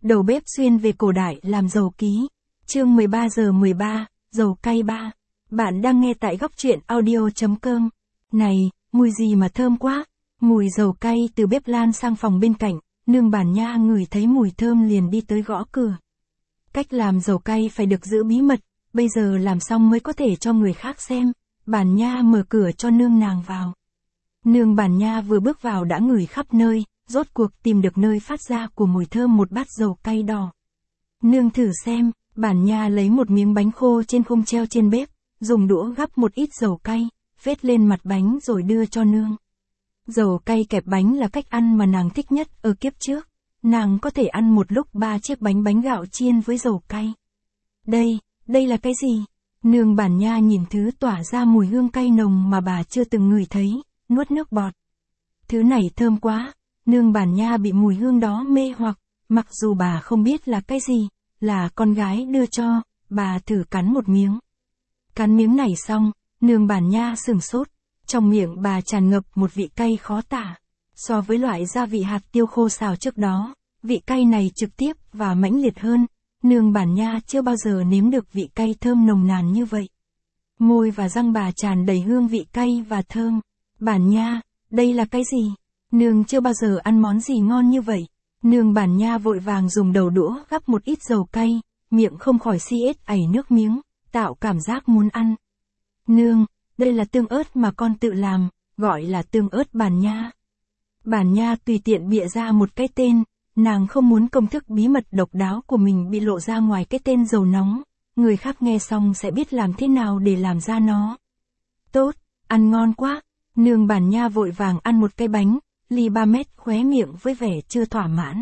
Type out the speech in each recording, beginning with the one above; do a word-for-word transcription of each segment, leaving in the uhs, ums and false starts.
Đầu bếp xuyên về cổ đại làm giàu ký. Chương mười ba giờ mười ba, dầu cay ba. Bạn đang nghe tại góc truyện audio chấm com. Này, mùi gì mà thơm quá. Mùi dầu cay từ bếp lan sang phòng bên cạnh, nương Bản Nha ngửi thấy mùi thơm liền đi tới gõ cửa. Cách làm dầu cay phải được giữ bí mật, bây giờ làm xong mới có thể cho người khác xem. Bản Nha mở cửa cho nương nàng vào. Nương Bản Nha vừa bước vào đã ngửi khắp nơi, rốt cuộc tìm được nơi phát ra của mùi thơm một bát dầu cay đỏ. Nương thử xem, Bản Nha lấy một miếng bánh khô trên khung treo trên bếp, dùng đũa gắp một ít dầu cay, phết lên mặt bánh rồi đưa cho nương. Dầu cay kẹp bánh là cách ăn mà nàng thích nhất ở kiếp trước. Nàng có thể ăn một lúc ba chiếc bánh bánh gạo chiên với dầu cay. Đây, đây là cái gì? Nương Bản Nha nhìn thứ tỏa ra mùi hương cay nồng mà bà chưa từng ngửi thấy, nuốt nước bọt. Thứ này thơm quá, nương Bản Nha bị mùi hương đó mê hoặc, mặc dù bà không biết là cái gì, là con gái đưa cho, bà thử cắn một miếng. Cắn miếng này xong, nương Bản Nha sửng sốt, trong miệng bà tràn ngập một vị cay khó tả. So với loại gia vị hạt tiêu khô xào trước đó, vị cay này trực tiếp và mãnh liệt hơn, nương Bản Nha chưa bao giờ nếm được vị cay thơm nồng nàn như vậy. Môi và răng bà tràn đầy hương vị cay và thơm. Bản Nha, đây là cái gì? Nương chưa bao giờ ăn món gì ngon như vậy. Nương Bản Nha vội vàng dùng đầu đũa gắp một ít dầu cay, miệng không khỏi si ết ảy nước miếng, tạo cảm giác muốn ăn. Nương, đây là tương ớt mà con tự làm, gọi là tương ớt Bản Nha. Bản Nha tùy tiện bịa ra một cái tên, nàng không muốn công thức bí mật độc đáo của mình bị lộ ra ngoài cái tên dầu nóng, người khác nghe xong sẽ biết làm thế nào để làm ra nó. Tốt, ăn ngon quá, nương Bản Nha vội vàng ăn một cái bánh, ly ba mét khóe miệng với vẻ chưa thỏa mãn.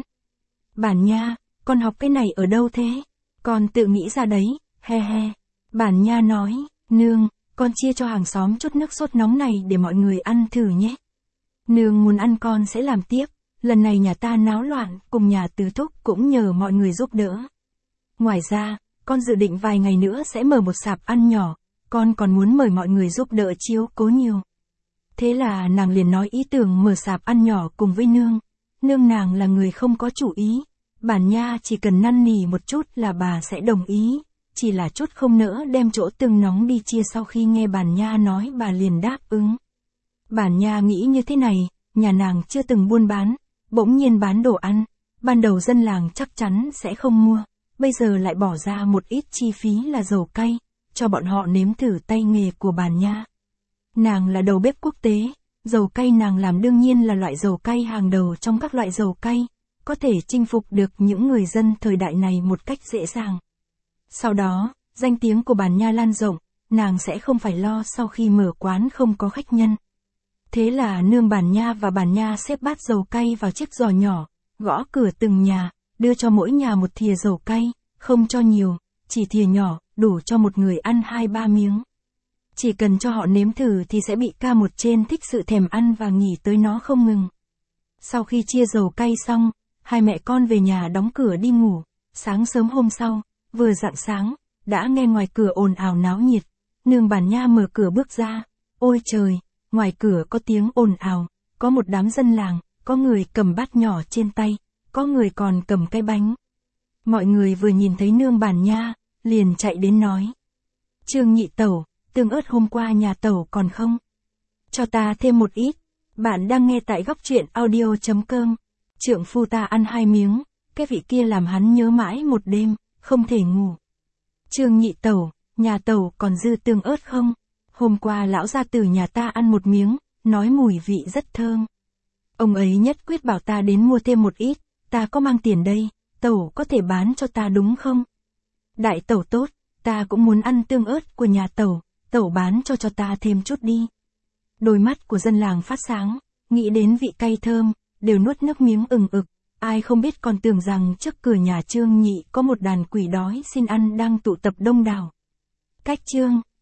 Bản Nha, con học cái này ở đâu thế? Con tự nghĩ ra đấy, he he. Bản Nha nói, nương, con chia cho hàng xóm chút nước sốt nóng này để mọi người ăn thử nhé. Nương muốn ăn con sẽ làm tiếp, lần này nhà ta náo loạn, cùng nhà tứ thúc cũng nhờ mọi người giúp đỡ. Ngoài ra, con dự định vài ngày nữa sẽ mở một sạp ăn nhỏ, con còn muốn mời mọi người giúp đỡ chiếu cố nhiều. Thế là nàng liền nói ý tưởng mở sạp ăn nhỏ cùng với nương. Nương nàng là người không có chủ ý, Bản Nha chỉ cần năn nỉ một chút là bà sẽ đồng ý, chỉ là chút không nỡ đem chỗ tương nóng đi chia. Sau khi nghe Bản Nha nói bà liền đáp ứng. Bản Nha nghĩ như thế này, nhà nàng chưa từng buôn bán, bỗng nhiên bán đồ ăn, ban đầu dân làng chắc chắn sẽ không mua, bây giờ lại bỏ ra một ít chi phí là dầu cay, cho bọn họ nếm thử tay nghề của Bản Nha. Nàng là đầu bếp quốc tế, dầu cay nàng làm đương nhiên là loại dầu cay hàng đầu trong các loại dầu cay, có thể chinh phục được những người dân thời đại này một cách dễ dàng. Sau đó, danh tiếng của Bản Nha lan rộng, nàng sẽ không phải lo sau khi mở quán không có khách nhân. Thế là nương Bản Nha và Bản Nha xếp bát dầu cay vào chiếc giỏ nhỏ, gõ cửa từng nhà, đưa cho mỗi nhà một thìa dầu cay, không cho nhiều, chỉ thìa nhỏ, đủ cho một người ăn hai ba miếng. Chỉ cần cho họ nếm thử thì sẽ bị ca một trên thích sự thèm ăn và nghỉ tới nó không ngừng. Sau khi chia dầu cay xong, hai mẹ con về nhà đóng cửa đi ngủ. Sáng sớm hôm sau, vừa rạng sáng, đã nghe ngoài cửa ồn ào náo nhiệt. Nương Bản Nha mở cửa bước ra. Ôi trời, ngoài cửa có tiếng ồn ào, có một đám dân làng, có người cầm bát nhỏ trên tay, có người còn cầm cái bánh. Mọi người vừa nhìn thấy nương Bản Nha, liền chạy đến nói. Trương nhị tẩu, tương ớt hôm qua nhà tẩu còn không? Cho ta thêm một ít. Bạn đang nghe tại góc truyện audio chấm com. Trượng phu ta ăn hai miếng, cái vị kia làm hắn nhớ mãi một đêm, không thể ngủ. Trương nhị tẩu, nhà tẩu còn dư tương ớt không? Hôm qua lão gia tử nhà ta ăn một miếng, nói mùi vị rất thơm. Ông ấy nhất quyết bảo ta đến mua thêm một ít, ta có mang tiền đây, tẩu có thể bán cho ta đúng không? Đại tẩu tốt, ta cũng muốn ăn tương ớt của nhà tẩu, tẩu bán cho cho ta thêm chút đi. Đôi mắt của dân làng phát sáng, nghĩ đến vị cay thơm, đều nuốt nước miếng ừng ực. Ai không biết còn tưởng rằng trước cửa nhà Trương nhị có một đàn quỷ đói xin ăn đang tụ tập đông đảo. Cách chương